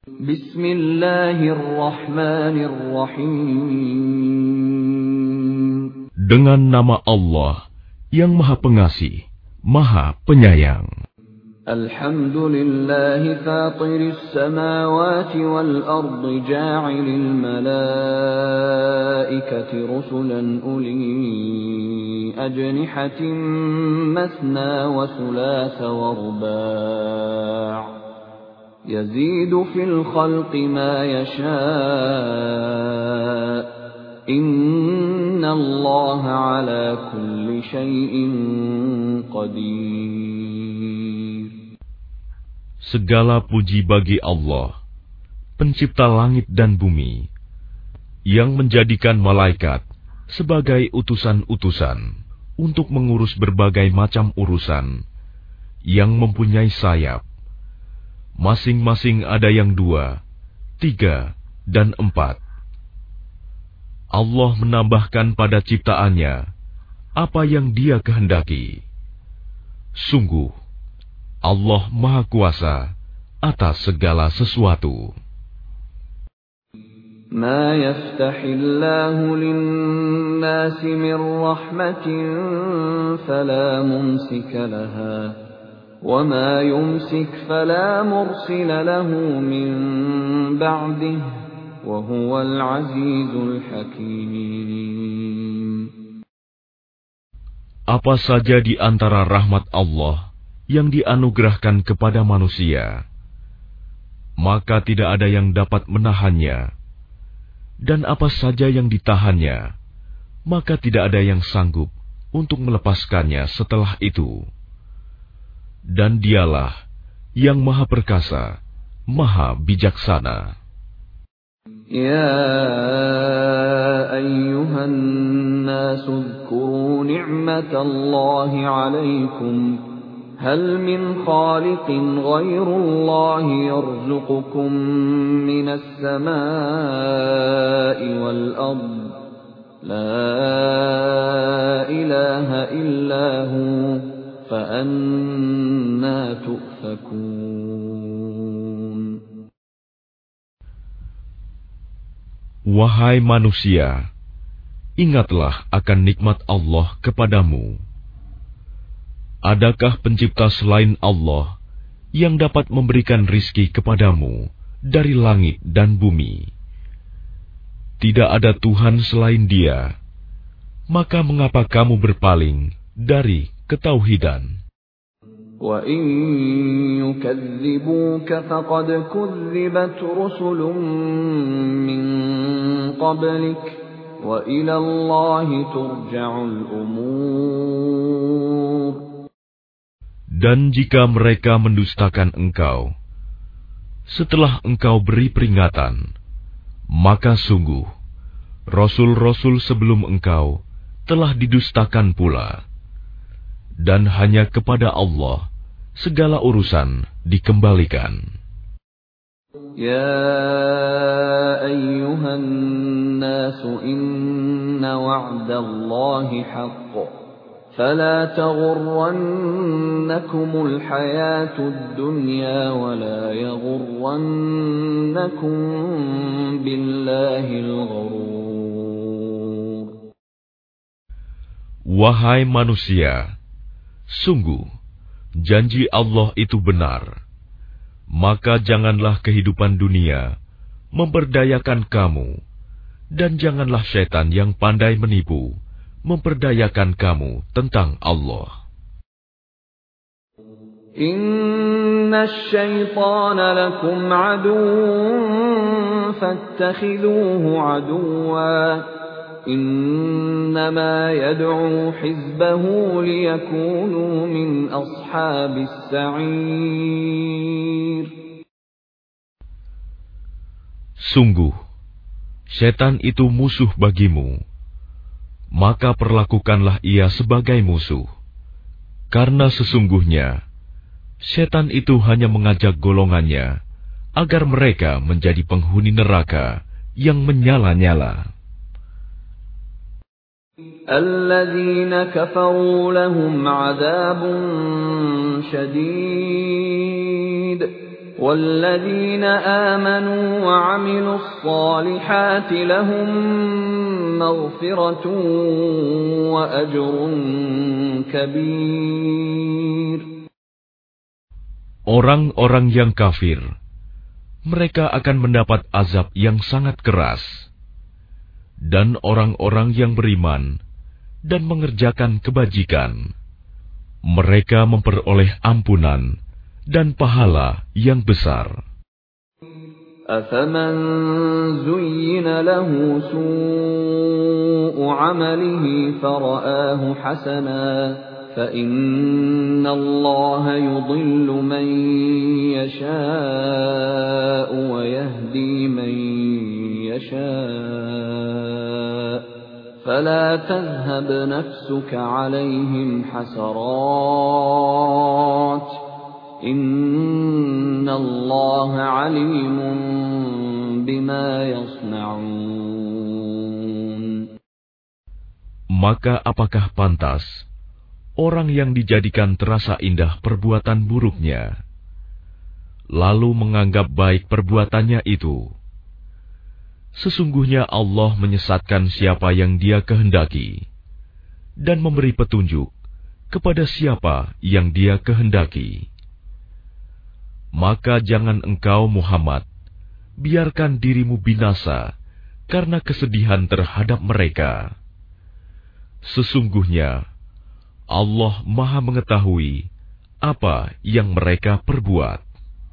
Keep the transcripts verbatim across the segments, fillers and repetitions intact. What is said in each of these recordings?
Bismillahirrahmanirrahim. Dengan nama Allah yang Maha Pengasih, Maha Penyayang. Alhamdulillahi fatiris samawati wal ardi ja'ilil malaikati rusulan uli ajnihatin masna wa thulatha wa ruba' yazidu fil khalqi ma yasha' inna allaha ala kulli syai'in qadir. Segala puji bagi Allah, pencipta langit dan bumi, yang menjadikan malaikat sebagai utusan-utusan untuk mengurus berbagai macam urusan, yang mempunyai sayap. Masing-masing ada yang dua, tiga, dan empat. Allah menambahkan pada ciptaannya apa yang Dia kehendaki. Sungguh, Allah Maha Kuasa atas segala sesuatu. Ma yaftahillahu lin-nasi min rahmatin fala mumsika laha wa ma yumsik fala mursila lahu min ba'dihi wa huwal azizul hakim. Apa saja di antara rahmat Allah yang dianugerahkan kepada manusia, maka tidak ada yang dapat menahannya, dan apa saja yang ditahannya, maka tidak ada yang sanggup untuk melepaskannya setelah itu. Dan Dialah yang Maha Perkasa, Maha Bijaksana. Ya ayyuhan nasu dzkuru ni'matallahi 'alaikum هل من خالق غير الله يرزقكم من السماء والأرض لا إله إلا هو فأنى تؤفكون. Wahai manusia, ingatlah akan nikmat Allah kepadamu. Adakah pencipta selain Allah yang dapat memberikan rizki kepadamu dari langit dan bumi? Tidak ada Tuhan selain Dia. Maka mengapa kamu berpaling dari ketauhidan? Wa in yukadzibuka faqad kudzibat rusulun min qablik wa ila Allahi turja'ul umur. Dan jika mereka mendustakan engkau, setelah engkau beri peringatan, maka sungguh, Rasul-Rasul sebelum engkau telah didustakan pula. Dan hanya kepada Allah segala urusan dikembalikan. Ya ayyuhan nasu inna wa'dallahi haqq. فلا تغرنكم الحياة الدنيا ولا يغرنكم بالله الغرور. Wahai manusia, sungguh janji Allah itu benar. Maka janganlah kehidupan dunia memperdayakan kamu, dan janganlah syaitan yang pandai menipu memperdayakan kamu tentang Allah. Inna syaitana lakum aduwwun fattakhidhuhu aduwwa. Innama yad'u hizbahu liyakunu min ashabis sa'ir. Sungguh, syaitan itu musuh bagimu. Maka perlakukanlah ia sebagai musuh, karena sesungguhnya syaitan itu hanya mengajak golongannya agar mereka menjadi penghuni neraka yang menyala-nyala. Alladzina kafaru lahum 'adzabun syadid وَالَّذِينَ آمَنُوا وَعَمِلُوا الصَّالِحَاتِ لَهُم مَّغْفِرَةٌ وَأَجْرٌ كَبِيرٌ. Orang-orang yang kafir, mereka akan mendapat azab yang sangat keras. Dan orang-orang yang beriman dan mengerjakan kebajikan, mereka memperoleh ampunan dan pahala yang besar. أَفَمَنْ زُيِّنَ لَهُ سُوءُ عَمَلِهِ فَرَآهُ حَسَنًا فَإِنَّ اللَّهَ يُضِلُّ مَن يَشَاءُ وَيَهْدِي مَن يَشَاءُ فَلَا تَذْهَبْ نَفْسُكَ عَلَيْهِمْ حَسَرَاتٍ إِنَّ اللَّهَ عَلِيمٌ بِمَا يَصْنَعُونَ. Maka apakah pantas orang yang dijadikan terasa indah perbuatan buruknya, lalu menganggap baik perbuatannya itu? Sesungguhnya Allah menyesatkan siapa yang Dia kehendaki, dan memberi petunjuk kepada siapa yang Dia kehendaki. Maka jangan engkau Muhammad biarkan dirimu binasa karena kesedihan terhadap mereka. Sesungguhnya Allah Maha mengetahui apa yang mereka perbuat.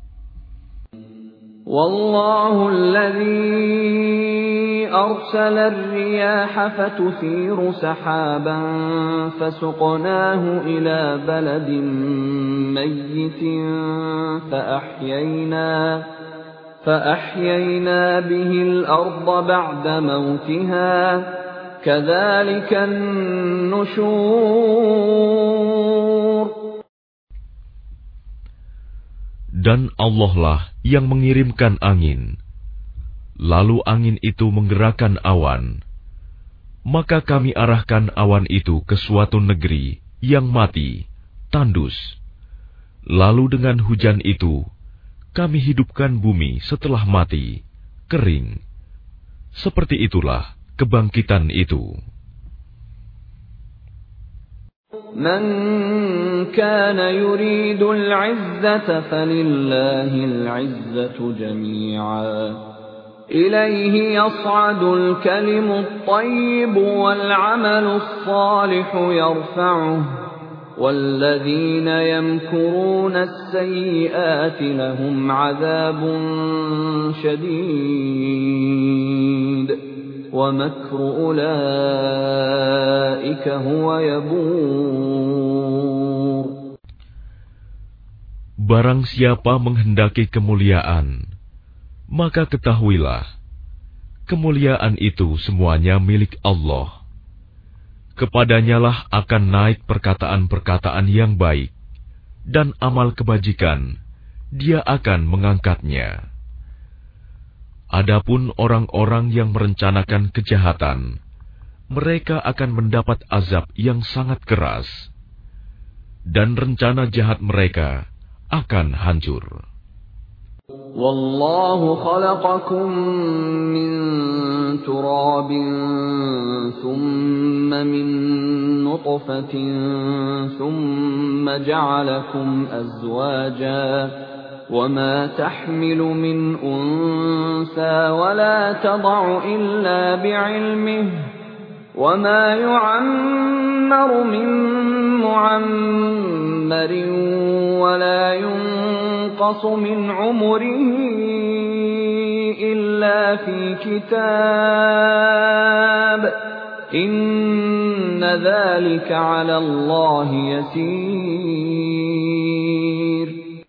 Wallahu alladhi arsala ar-riyaha fatuthiru sahaban fasuqnahu ila baladin mayyitin فأحيينا, فأحيينا به الأرض بعد موتها كذلك النشور. Dan Allah lah yang mengirimkan angin, lalu angin itu menggerakkan awan, maka kami arahkan awan itu ke suatu negeri yang mati, tandus. Lalu dengan hujan itu, kami hidupkan bumi setelah mati, kering. Seperti itulah kebangkitan itu. Man kana yuridu al-'izzata falillahil 'izzatu jami'an. Ilayhi yas'adu al-kalimu at-tayyibu wal-'amalu as-salihu yarfa'uhu. وَالَّذِينَ يَمْكُرُونَ السَّيِّئَاتِ لَهُمْ عَذَابٌ شَدِيدٌ وَمَكْرُ أُولَئِكَ هُوَ يَبُورُ. Barang siapa menghendaki kemuliaan, maka ketahuilah, kemuliaan itu semuanya milik Allah. Kepadanyalah akan naik perkataan-perkataan yang baik, dan amal kebajikan, Dia akan mengangkatnya. Adapun orang-orang yang merencanakan kejahatan, mereka akan mendapat azab yang sangat keras, dan rencana jahat mereka akan hancur. Wallahu khalaqakum min turabin thumma min nutfatin thumma ja'alakum azwaja wa ma tahmilu min unsa wa la tad'u illa bi'ilmihi wa ma yu'ammaru min mu'ammarin wa la yunqasu min umrihi illa fi kitab inna dhalika 'ala Allahi yasir.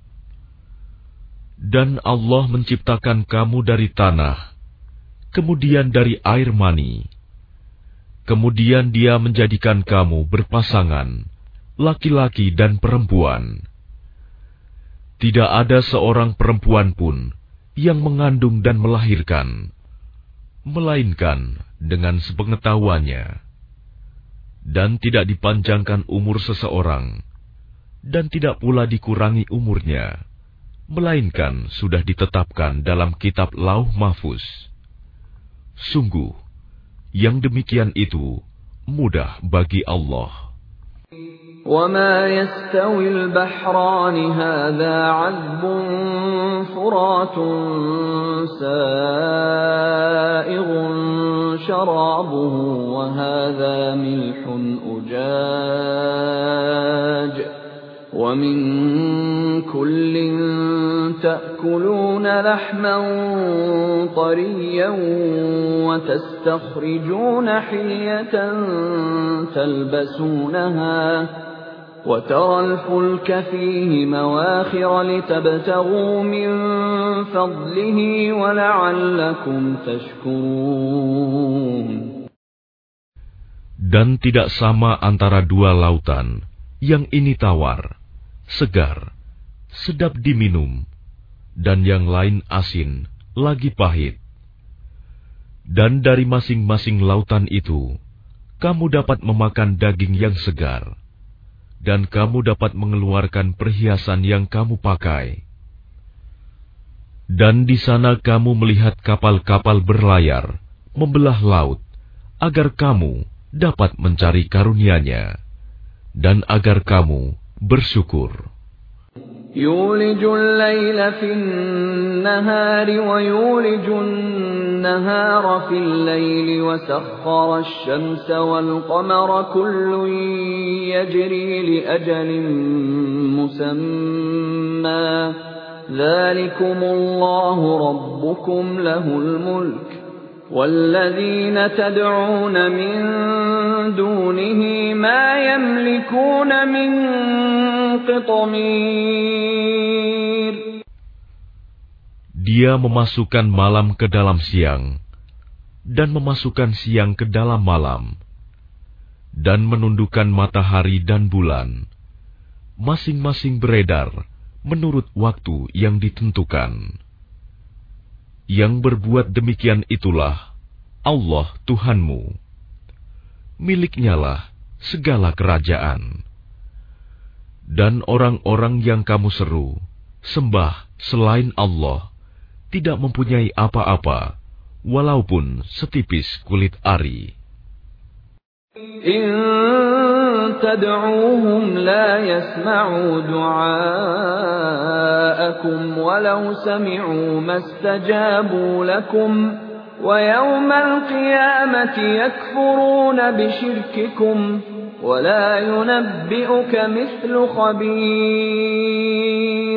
Dan Allah menciptakan kamu dari tanah, kemudian dari air mani. Kemudian Dia menjadikan kamu berpasangan, laki-laki dan perempuan. Tidak ada seorang perempuan pun yang mengandung dan melahirkan, melainkan dengan sepengetahuannya. Dan tidak dipanjangkan umur seseorang, dan tidak pula dikurangi umurnya, melainkan sudah ditetapkan dalam kitab Lauh Mahfuz. Sungguh, yang demikian itu mudah bagi Allah. وَمَا يَسْتَوِي الْبَحْرَانِ هَذَا عَذْبٌ فُرَاتٌ سَائِغٌ شَرَابُهُ وَهَذَا مِلْحٌ أُجَاجٌ وَمِنْ كُلٍّ تَأْكُلُونَ لَحْمًا طَرِيًّا وَتَسْتَخْرِجُونَ حِلْيَةً تَلْبَسُونَهَا وَتَرَى الْفُلْكَ فِيهِ مَوَاخِرَ لِتَبْتَغُوا مِنْ فَضْلِهِ وَلَعَلَّكُمْ تَشْكُرُونَ. Dan tidak sama antara dua lautan, yang ini tawar, segar, sedap diminum, dan yang lain asin, lagi pahit. Dan dari masing-masing lautan itu, kamu dapat memakan daging yang segar, dan kamu dapat mengeluarkan perhiasan yang kamu pakai. Dan di sana kamu melihat kapal-kapal berlayar, membelah laut, agar kamu dapat mencari karunia-Nya, dan agar kamu bersyukur. يولج الليل في النهار ويولج النهار في الليل وسخر الشمس والقمر كل يجري لأجل مسمى ذلكم الله ربكم له الملك وَالَّذِينَ تَدْعُونَ مِن دُونِهِ مَا يَمْلِكُونَ مِن قِطْمِيرٍ. Dia memasukkan malam ke dalam siang, dan memasukkan siang ke dalam malam, dan menundukkan matahari dan bulan, masing-masing beredar menurut waktu yang ditentukan. Yang berbuat demikian itulah Allah Tuhanmu. Miliknya-lah segala kerajaan. Dan orang-orang yang kamu seru, sembah selain Allah, tidak mempunyai apa-apa, walaupun setipis kulit ari. In tad'uuhum la yasma'u du'aakum walau sami'u mastajabu lakum wa yawmal qiyamati yakfuruna bishirkikum wa la yunabbi'uka mithlu khabir.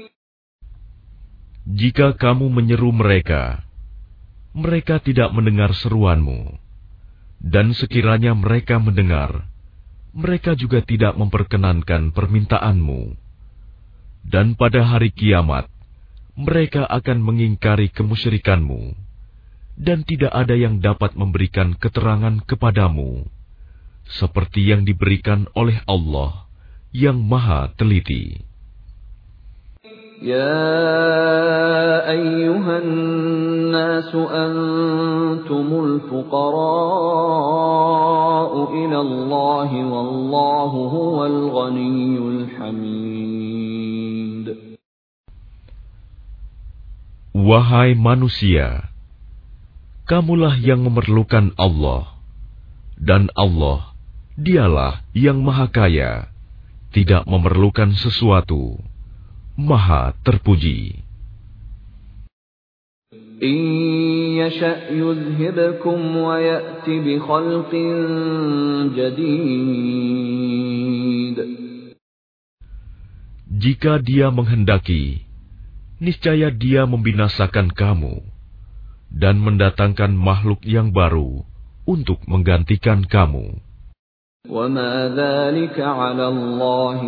Jika kamu menyeru mereka, mereka tidak mendengar seruanmu. Dan sekiranya mereka mendengar, mereka juga tidak memperkenankan permintaanmu. Dan pada hari kiamat, mereka akan mengingkari kemusyrikanmu, dan tidak ada yang dapat memberikan keterangan kepadamu, seperti yang diberikan oleh Allah yang Maha Teliti. يا أيها الناس أنتم الفقراء إلى الله والله هو الغني الحميد. Wahai manusia, kamulah yang memerlukan Allah, dan Allah, Dialah yang Maha Kaya, tidak memerlukan sesuatu, Maha terpuji. إن يشأ يذهبكم ويأتي بخلق جديد. Jika Dia menghendaki, niscaya Dia membinasakan kamu dan mendatangkan makhluk yang baru untuk menggantikan kamu. وما ذلك على الله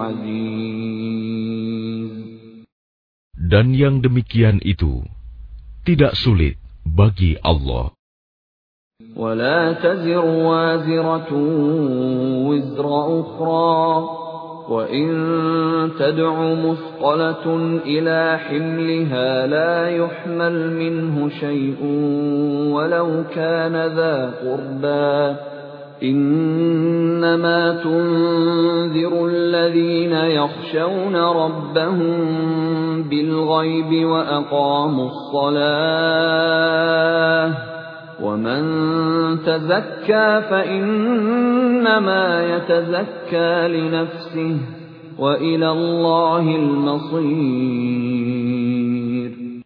بعزيز. Dan yang demikian itu tidak sulit bagi Allah. ولا تزر وازرة وزر أخرى وإن تدع مثقلة إلى حملها لا يحمل منه شيء ولو كان ذا قربى إنما تنذر الذين يخشون ربهم بالغيب وأقاموا الصلاة ومن تزكى فإنما يتزكى لنفسه وإلى الله المصير.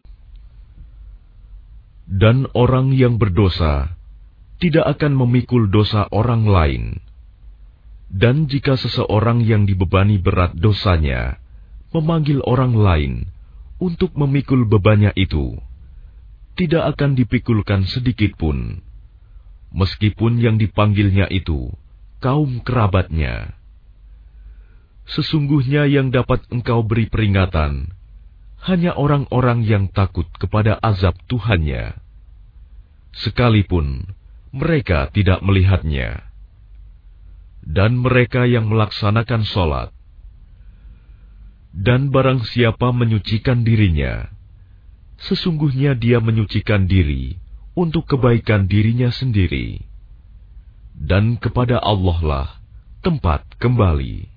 Dan orang yang berdosa tidak akan memikul dosa orang lain. Dan jika seseorang yang dibebani berat dosanya memanggil orang lain untuk memikul bebannya itu, tidak akan dipikulkan sedikit pun, meskipun yang dipanggilnya itu kaum kerabatnya. Sesungguhnya yang dapat engkau beri peringatan hanya orang-orang yang takut kepada azab Tuhannya, sekalipun mereka tidak melihatnya. Dan mereka yang melaksanakan sholat. Dan barang siapa menyucikan dirinya, sesungguhnya dia menyucikan diri untuk kebaikan dirinya sendiri. Dan kepada Allah lah tempat kembali.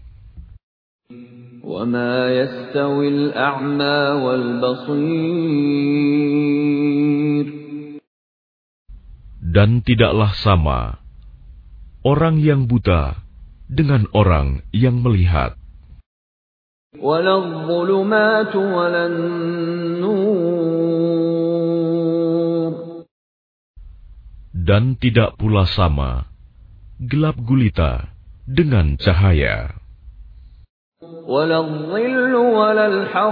وَمَا يَسْتَوِي الْأَعْمَى وَالْبَصِيرُ. Dan tidaklah sama orang yang buta dengan orang yang melihat. وَلَا الظُّلُمَاتُ وَلَا النُّورُ. Dan tidak pula sama gelap gulita dengan cahaya. وَلَا الظِّلُّ وَلَا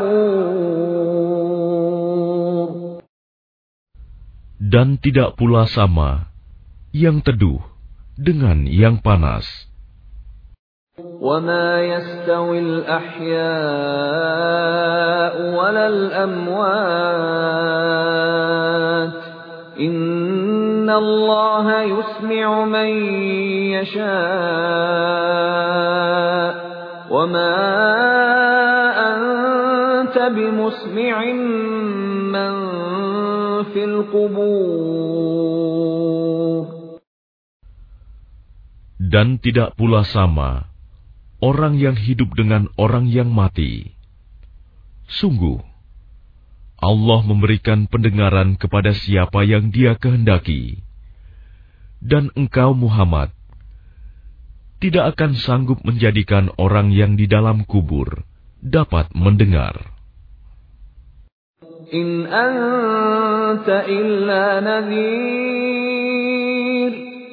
الْحَرُورُ. Dan tidak pula sama yang teduh dengan yang panas. وَمَا يَسْتَوِي الْأَحْيَاءُ وَلَا الْأَمْوَاتُ إِنَّ اللَّهَ يُسْمِعُ مَن يَشَاءُ وَمَا أَنتَ بِمُسْمِعٍ مَّن فِي الْقُبُورِ. Dan tidak pula sama orang yang hidup dengan orang yang mati. Sungguh, Allah memberikan pendengaran kepada siapa yang Dia kehendaki. Dan engkau Muhammad tidak akan sanggup menjadikan orang yang di dalam kubur dapat mendengar. In anta illa nadhir.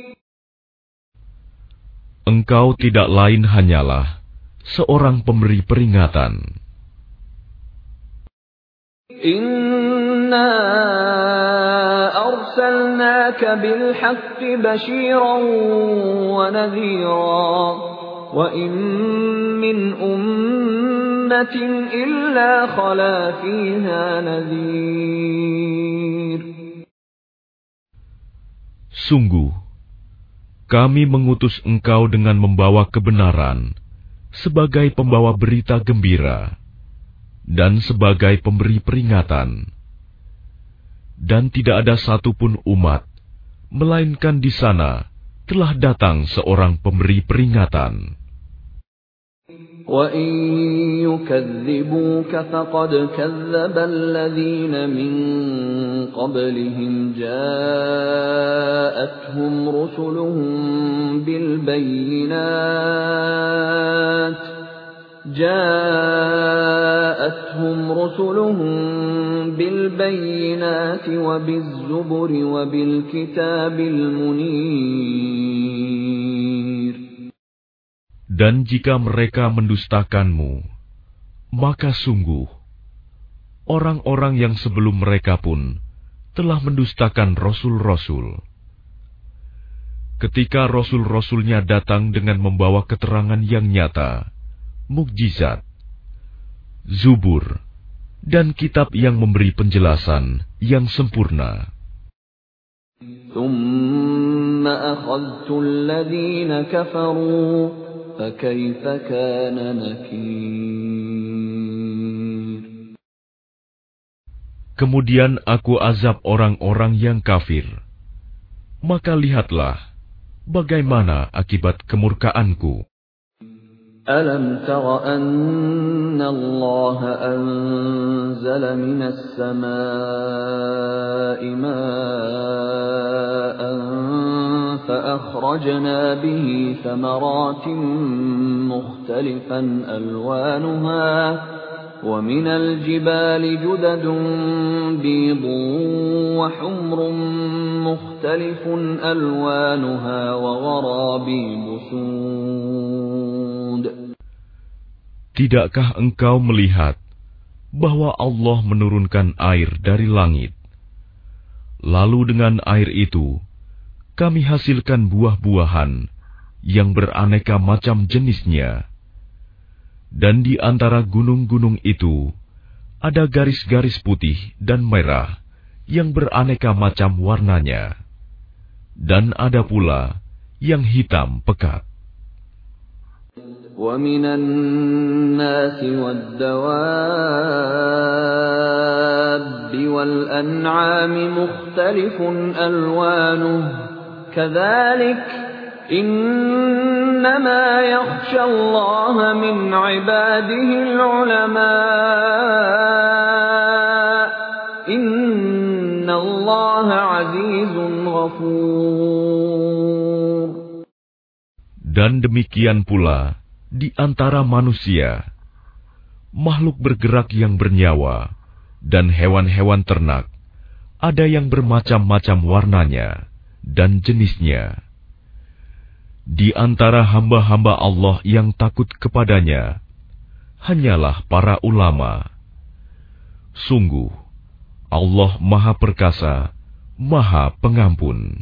Engkau tidak lain hanyalah seorang pemberi peringatan. Inna arsalnaka bil haqqi bashiran wa nadhira wa in min ummatin illa khala fiha nadhir. Sungguh, kami mengutus engkau dengan membawa kebenaran sebagai pembawa berita gembira dan sebagai pemberi peringatan. Dan tidak ada satupun umat, melainkan di sana telah datang seorang pemberi peringatan. وَإِن يُكَذِّبُوكَ فَقَدْ كَذَّبَ الَّذِينَ مِن قَبْلِهِمْ جَاءَتْهُمْ رُسُلُهُم بِالْبَيِّنَاتِ جاءتهم رسلهم بالبينات وبالزبر وبالكتاب المنير. Dan jika mereka mendustakanmu, maka sungguh orang-orang yang sebelum mereka pun telah mendustakan rasul-rasul. Ketika rasul-rasulnya datang dengan membawa keterangan yang nyata, mukjizat, zubur, dan kitab yang memberi penjelasan yang sempurna. ثُمَّ أَخَذْتُ الَّذِينَ كَفَرُوا فَكَيْفَ كَانَ نَكِيرِ. Kemudian aku azab orang-orang yang kafir. Maka lihatlah bagaimana akibat kemurkaanku? ألم تر أن الله أنزل من السماء ماء فأخرجنا به ثمرات مختلفا ألوانها ومن الجبال جدد بيض وحمر مختلف ألوانها وغرابيب سود. Tidakkah engkau melihat bahwa Allah menurunkan air dari langit? Lalu dengan air itu, kami hasilkan buah-buahan yang beraneka macam jenisnya. Dan di antara gunung-gunung itu, ada garis-garis putih dan merah yang beraneka macam warnanya. Dan ada pula yang hitam pekat. وَمِنَ النَّاسِ وَالدَّوَابِّ وَالْأَنْعَامِ مُخْتَلِفٌ أَلْوَانُهُ كَذَلِكَ إِنَّمَا يَخْشَى اللَّهَ مِنْ عِبَادِهِ الْعُلَمَاءُ إِنَّ اللَّهَ عَزِيزٌ غَفُورٌ. Dan demikian pula di antara manusia, makhluk bergerak yang bernyawa, dan hewan-hewan ternak, ada yang bermacam-macam warnanya dan jenisnya. Di antara hamba-hamba Allah yang takut kepadanya, hanyalah para ulama. Sungguh, Allah Maha Perkasa, Maha Pengampun.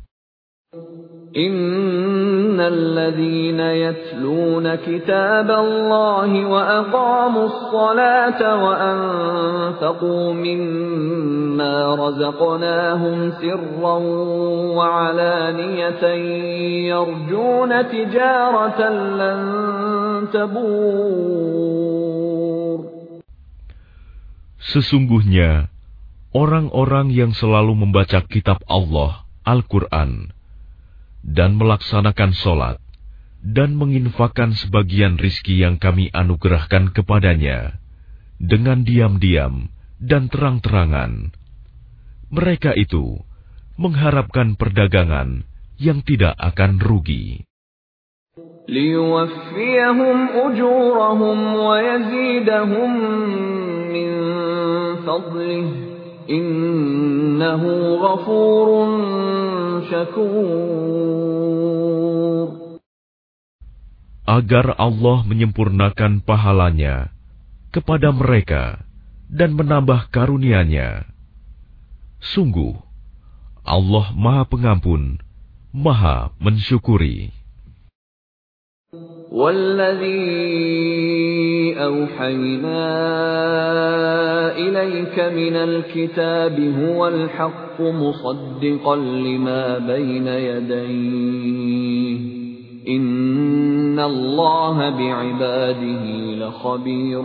إِنَّ الَّذِينَ يَتْلُونَ كِتَابَ اللَّهِ وَأَقَامُوا الصَّلَاةَ وَأَنفَقُوا مِمَّا رَزَقْنَاهُمْ سِرًّا وَعَلَانِيَةً يَرْجُونَ تِجَارَةً لَّن تَبُورَ. Sesungguhnya, orang-orang yang selalu membaca kitab Allah, Al-Quran, dan melaksanakan sholat, dan menginfakkan sebagian rizki yang kami anugerahkan kepadanya, dengan diam-diam dan terang-terangan. Mereka itu mengharapkan perdagangan yang tidak akan rugi. لِيُوَفِّيَهُمْ أُجُورَهُمْ وَيَزِيدَهُمْ مِنْ فَضْلِهِ Innahu ghafurun syakur. Agar Allah menyempurnakan pahalanya kepada mereka dan menambah karunia-Nya. Sungguh, Allah Maha Pengampun, Maha Mensyukuri. وَالَّذِي أَوْحَيْنَا إِلَيْكَ مِنَ الْكِتَابِ هُوَ الْحَقُّ مُصَدِّقًا لِمَا بَيْنَ يَدَيْهِ إِنَّ اللَّهَ بِعِبَادِهِ لَخَبِيرٌ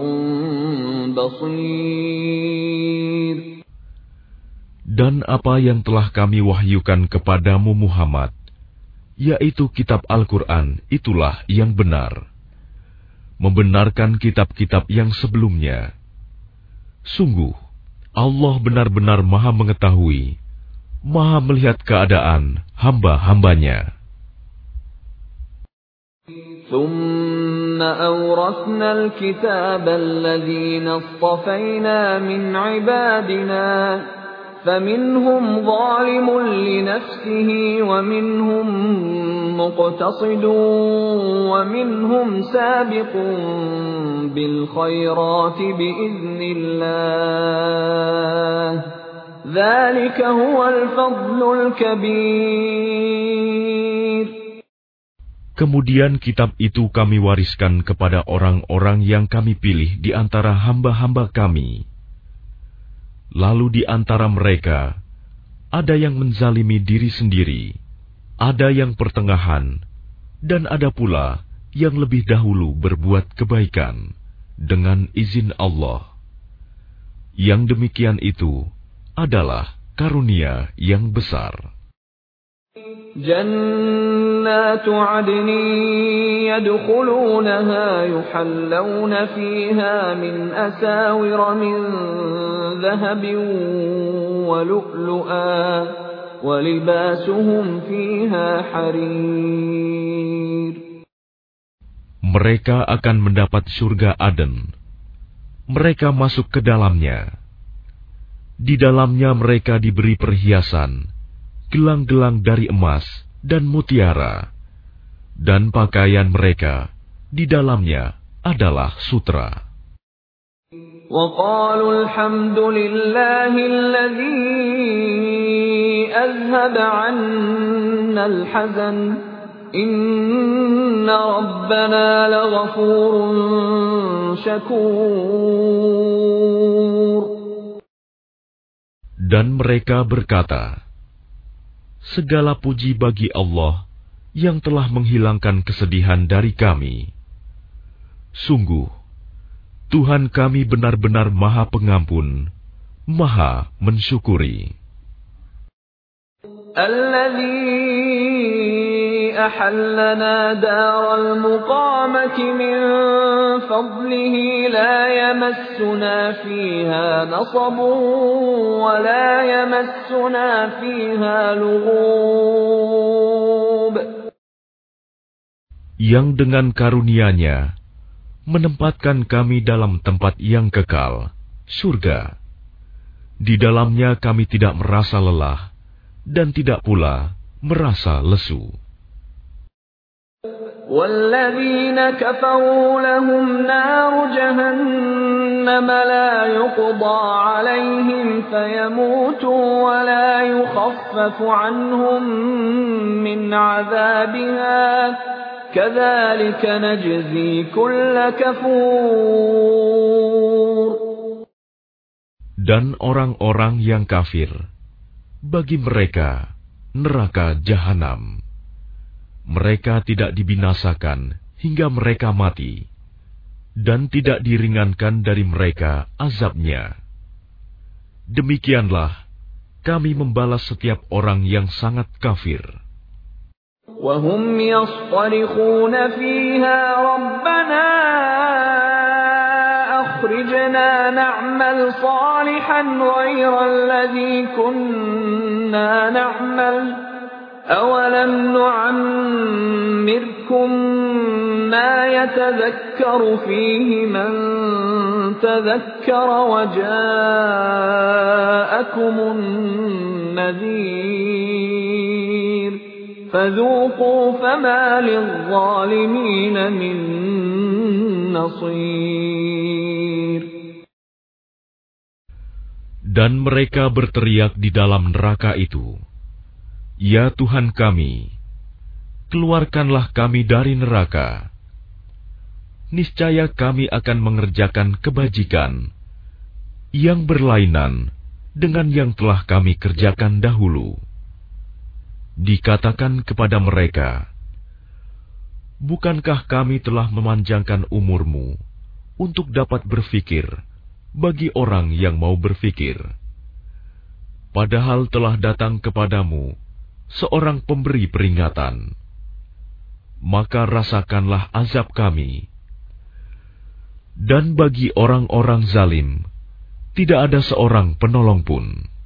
بَصِيرٌ. Dan apa yang telah kami wahyukan kepadamu Muhammad, yaitu kitab Al-Quran, itulah yang benar, membenarkan kitab-kitab yang sebelumnya. Sungguh, Allah benar-benar Maha mengetahui, Maha melihat keadaan hamba-hambanya. ثُمَّ أَوْرَثْنَا الْكِتَابَ الَّذِينَ اصْطَفَيْنَا مِنْ عِبَادِنَا فَمِنْهُمْ ظَالِمٌ لِنَفْسِهِ وَمِنْهُمْ مُقْتَصِدٌ وَمِنْهُمْ سَابِقٌ بِالْخَيْرَاتِ بِإِذْنِ اللَّهِ ذَلِكَ هُوَ الْفَضْلُ الْكَبِيرُ. Kemudian kitab itu kami wariskan kepada orang-orang yang kami pilih di antara hamba-hamba kami. Lalu di antara mereka, ada yang menzalimi diri sendiri, ada yang pertengahan, dan ada pula yang lebih dahulu berbuat kebaikan dengan izin Allah. Yang demikian itu adalah karunia yang besar. جنات عدن يدخلونها يحلون فيها من أساور من ذهب ولؤلؤا ولباسهم فيها حرير. Mereka akan mendapat surga Aden. Mereka masuk ke dalamnya. Di dalamnya mereka diberi perhiasan, gelang-gelang dari emas dan mutiara, dan pakaian mereka di dalamnya adalah sutra. وَقَالُوا الْحَمْدُ لِلَّهِ الَّذِي أَذْهَبَ عَنَّا الْحَزَنَ إِنَّ رَبَّنَا لَغَفُورٌ شَكُورٌ. Dan mereka berkata, segala puji bagi Allah yang telah menghilangkan kesedihan dari kami. Sungguh, Tuhan kami benar-benar Maha Pengampun, Maha mensyukuri. الذي أحلنا دار المقامة من فضله لا يمسنا فيها نصب ولا يمسنا فيها لغوب. Yang dengan karunia-Nya menempatkan kami dalam tempat yang kekal, surga. Di dalamnya kami tidak merasa lelah dan tidak pula merasa lesu. وَالَّذِينَ كَفَرُوا لَهُمْ نَارُ جَهَنَّمَ لَا يُقْضَى عَلَيْهِمْ فَيَمُوتُوا وَلَا يُخَفَّفُ عَنْهُمْ مِنْ عَذَابِهَا كَذَلِكَ نَجْزِي كُلَّ كَفُورٍ. Dan orang-orang yang kafir, bagi mereka neraka jahanam. Mereka tidak dibinasakan hingga mereka mati, dan tidak diringankan dari mereka azabnya. Demikianlah kami membalas setiap orang yang sangat kafir. وَهُمْ يَصْطَرِخُونَ فِيهَا رَبَّنَا أَخْرِجْنَا نَعْمَلْ صَالِحًا غَيْرَ الَّذِي كُنَّا نَعْمَلُ أَوَلَمْ نُعَمِّرْكُم مَّا يَتَذَكَّرُ فِيهِ مَن تَذَكَّرَ وَجَاءَكُمُ النَّذِيرُ فَذُوقُوا فَمَا لِلظَّالِمِينَ مِن نَّصِيرٍ. Dan mereka berteriak di dalam neraka itu, ya Tuhan kami, keluarkanlah kami dari neraka. Niscaya kami akan mengerjakan kebajikan yang berlainan dengan yang telah kami kerjakan dahulu. Dikatakan kepada mereka, bukankah kami telah memanjangkan umurmu untuk dapat berfikir bagi orang yang mau berfikir? Padahal telah datang kepadamu seorang pemberi peringatan. Maka rasakanlah azab kami. Dan bagi orang-orang zalim, tidak ada seorang penolong pun.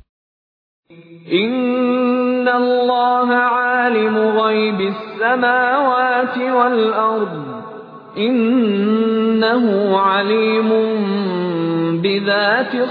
Inna Allah alimu ghaibis samawati wal ard. Innahu alimun bidzatis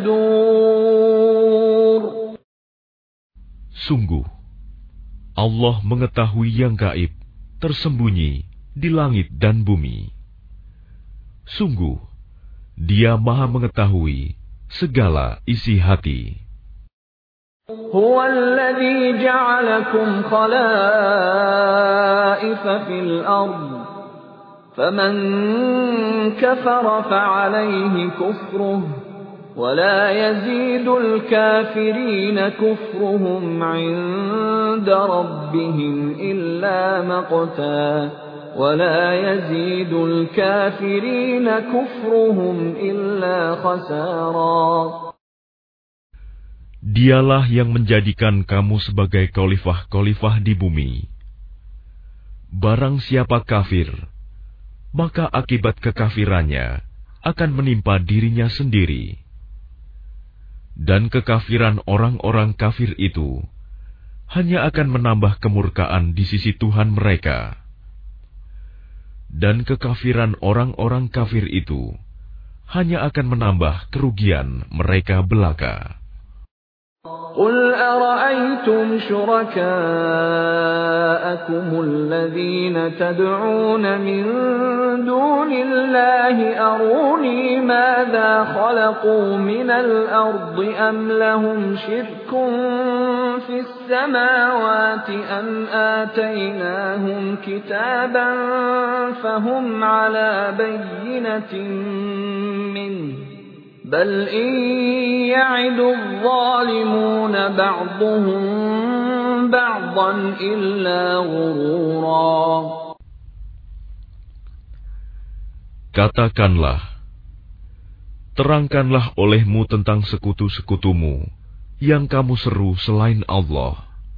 sudur. Sungguh, Allah mengetahui yang gaib, tersembunyi di langit dan bumi. Sungguh, Dia Maha mengetahui segala isi hati. Huwa alladhi ja'alakum khalaifa fil ard. Faman kafara fa'alayhi kufruh. ولا يزيد الكافرين كفرهم عند ربهم إلا مقتا ولا يزيد الكافرين كفرهم إلا خسارا. Dialah yang menjadikan kamu sebagai khalifah-khalifah di bumi. Barang siapa kafir, maka akibat kekafirannya akan menimpa dirinya sendiri. Dan kekafiran orang-orang kafir itu hanya akan menambah kemurkaan di sisi Tuhan mereka. Dan kekafiran orang-orang kafir itu hanya akan menambah kerugian mereka belaka. قُلْ أَرَأَيْتُمْ شُرَكَاءَكُمُ الَّذِينَ تَدْعُونَ مِن دُونِ اللَّهِ أَرُونِي مَاذَا خَلَقُوا مِنَ الْأَرْضِ أَمْ لَهُمْ شِرْكٌ فِي السَّمَاوَاتِ أَمْ آتَيْنَاهُمْ كِتَابًا فَهُمْ عَلَى بَيِّنَةٍ مِّنْهُ بل إن يعد الظالمون بعضهم بعضا إلا غرورا. Katakanlah, terangkanlah olehmu tentang sekutu-sekutumu yang kamu seru selain Allah.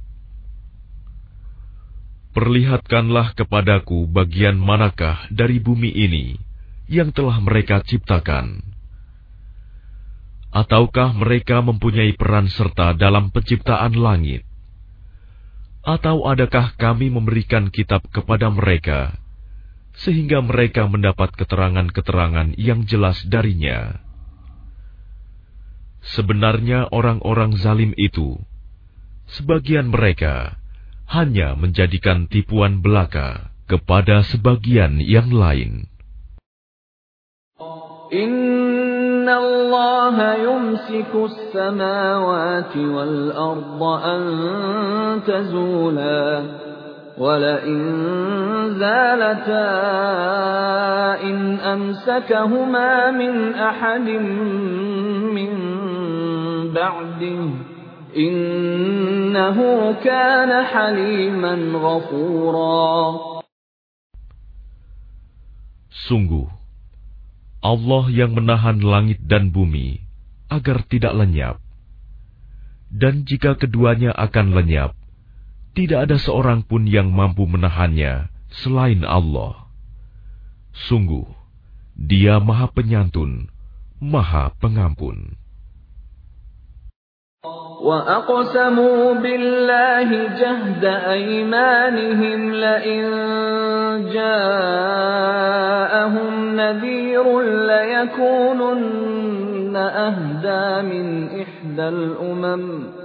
Perlihatkanlah kepadaku bagian manakah dari bumi ini yang telah mereka ciptakan. Ataukah mereka mempunyai peran serta dalam penciptaan langit? Atau adakah kami memberikan kitab kepada mereka, sehingga mereka mendapat keterangan-keterangan yang jelas darinya? Sebenarnya orang-orang zalim itu, sebagian mereka hanya menjadikan tipuan belaka kepada sebagian yang lain. Inna Allah yumsiku as-samawati wal arda an tazula wa la in zalata in amsakahuma min ahadin min ba'dihi innahu kana haliman ghafura. Sungguh Allah yang menahan langit dan bumi agar tidak lenyap. Dan jika keduanya akan lenyap, tidak ada seorang pun yang mampu menahannya selain Allah. Sungguh, Dia Maha Penyantun, Maha Pengampun. وَأَقْسَمُوا بِاللَّهِ جَهْدَ أَيْمَانِهِمْ لَئِن جَاءَهُمْ نَذِيرٌ لَيَكُونُنَّ أَهْدَىٰ مِنْ إِحْدَى الْأُمَمِ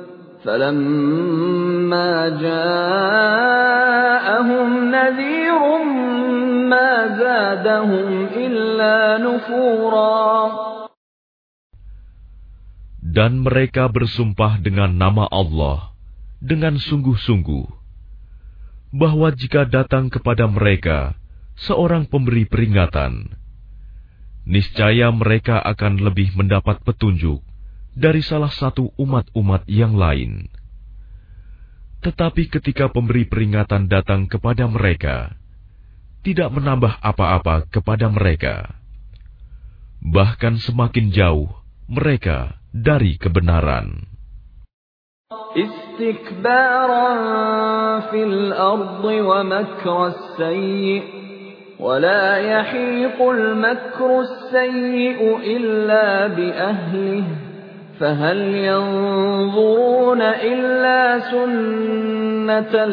فَلَمَّا جَاءَهُمْ نَذِيرٌ مَا زَادَهُمْ إِلَّا نُفُورًا. Dan mereka bersumpah dengan nama Allah dengan sungguh-sungguh, bahwa jika datang kepada mereka seorang pemberi peringatan, niscaya mereka akan lebih mendapat petunjuk dari salah satu umat-umat yang lain. Tetapi ketika pemberi peringatan datang kepada mereka, tidak menambah apa-apa kepada mereka, bahkan semakin jauh mereka dari kebenaran. Istikbaran fil ardi wa makras sayyi wa la yahiqul makras sayyi illa bi ahlihi fahal yanzuruna illa sunnatal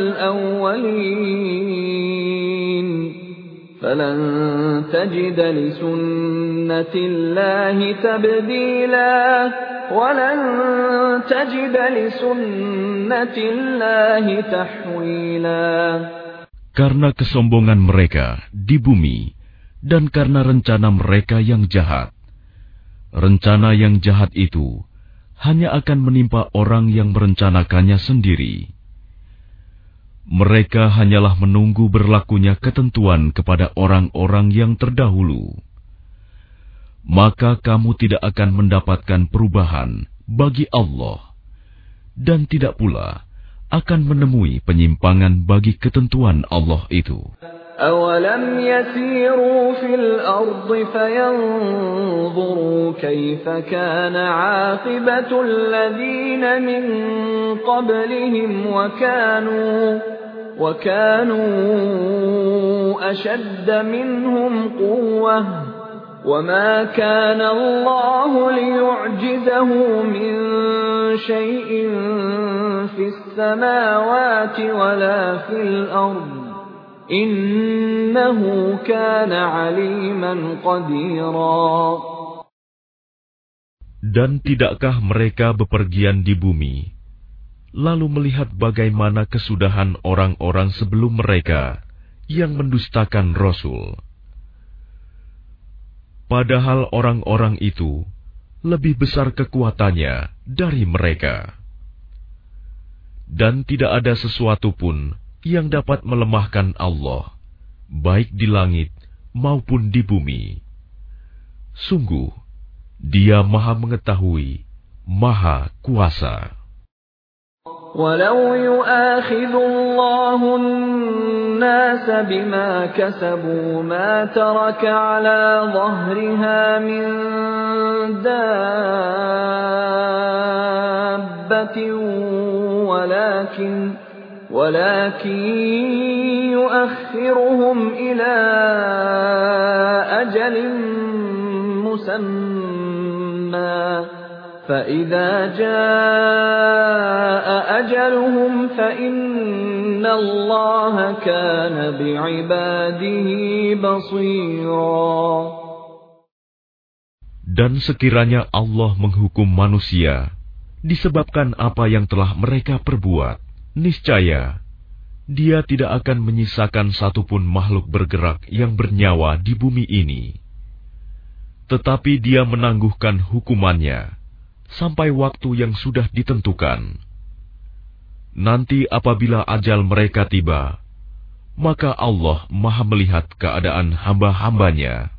awwalin فَلَنْ تَجِدَ لِسُنَّةِ اللَّهِ تَبْدِيلًا وَلَنْ تَجِدَ لِسُنَّةِ اللَّهِ تَحْوِيلًا. Karena kesombongan mereka di bumi dan karena rencana mereka yang jahat. Rencana yang jahat itu hanya akan menimpa orang yang merencanakannya sendiri. Mereka hanyalah menunggu berlakunya ketentuan kepada orang-orang yang terdahulu. Maka kamu tidak akan mendapatkan perubahan bagi Allah, dan tidak pula akan menemui penyimpangan bagi ketentuan Allah itu. أَوَلَمْ يَسِيرُوا فِي الْأَرْضِ فَيَنظُرُوا كَيْفَ كَانَ عَاقِبَةُ الَّذِينَ مِن قَبْلِهِمْ وَكَانُوا وَكَانُوا أَشَدَّ مِنْهُمْ قُوَّةً وَمَا كَانَ اللَّهُ لِيُعْجِزَهُ مِن شَيْءٍ فِي السَّمَاوَاتِ وَلَا فِي الْأَرْضِ Innahu kana aliman qadira. Dan tidakkah mereka bepergian di bumi, lalu melihat bagaimana kesudahan orang-orang sebelum mereka yang mendustakan Rasul? Padahal orang-orang itu lebih besar kekuatannya dari mereka. Dan tidak ada sesuatu pun yang dapat melemahkan Allah, baik di langit maupun di bumi. Sungguh, Dia Maha Mengetahui, Maha Kuasa. Walau yu'akhidhu Allahu an-nasa bima kasabu ma taraka 'ala dhahriha min dabbatin walakin ولكن يؤخرهم إلى أجل مسمى فإذا جاء أجلهم فإن الله كان بعباده بصيرا. Dan sekiranya Allah menghukum manusia disebabkan apa yang telah mereka perbuat, niscaya Dia tidak akan menyisakan satupun makhluk bergerak yang bernyawa di bumi ini. Tetapi Dia menangguhkan hukumannya sampai waktu yang sudah ditentukan. Nanti apabila ajal mereka tiba, maka Allah Maha melihat keadaan hamba-hambanya.